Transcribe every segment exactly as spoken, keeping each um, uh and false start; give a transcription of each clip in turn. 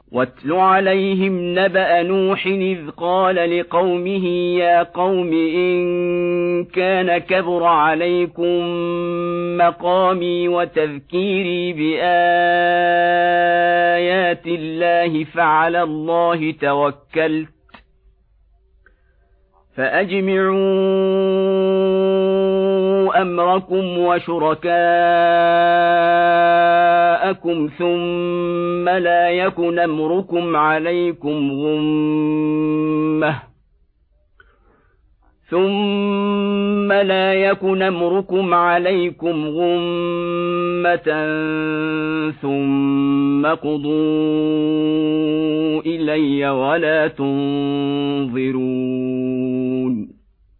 واتل عليهم نبأ نوح إذ قال لقومه يا قوم إن كان كبر عليكم مقامي وتذكيري بآيات الله فعلى الله توكلت فأجمعوا أمركم وشركاءكم ثم لا يكن أمركم عليكم غمة ثم لا يكن أمركم عليكم غمة ثم قضوا إلي ولا تنظرون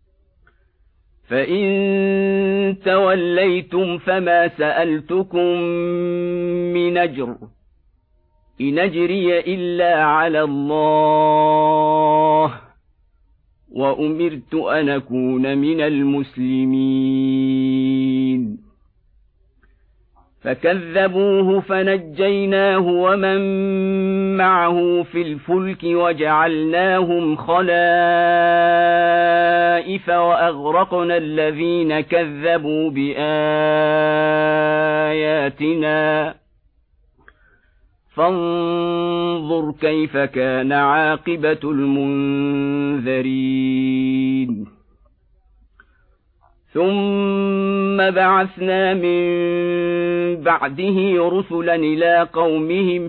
فإن توليتم فما سألتكم من أجر إن أجري إلا على الله وأمرت أن أكون من المسلمين فكذبوه فنجيناه ومن معه في الفلك وجعلناهم خلائف وأغرقنا الذين كذبوا بآياتنا فانظر كيف كان عاقبة المنذرين ثم بعثنا من بعده رسلا إلى قومهم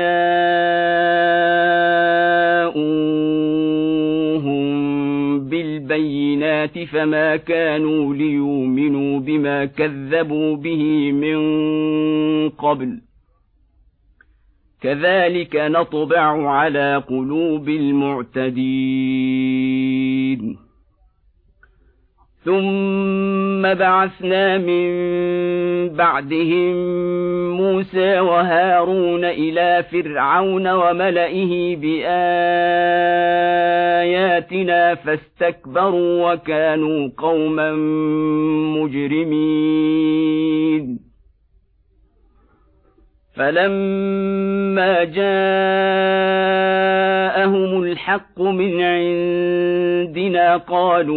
فجاءوهم بالبينات فما كانوا ليؤمنوا بما كذبوا به من قبل كذلك نطبع على قلوب المعتدين ثم بعثنا من بعدهم موسى وهارون إلى فرعون وملئه بآياتنا فاستكبروا وكانوا قوما مجرمين فلما جاءهم الحق من عندنا قالوا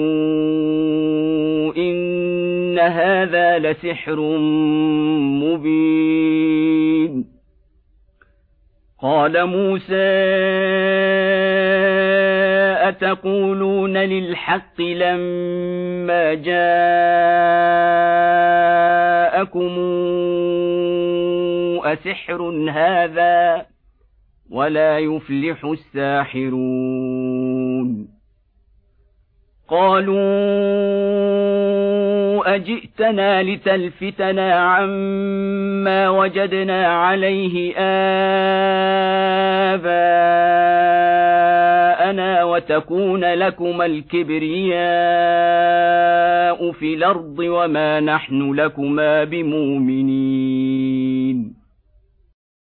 إن هذا لسحر مبين قال موسى أتقولون للحق لما جاءكم أسحر هذا ولا يفلح الساحرون قالوا أجئتنا لتلفتنا عما وجدنا عليه آباءنا وتكون لكما الكبرياء في الأرض وما نحن لكما بمؤمنين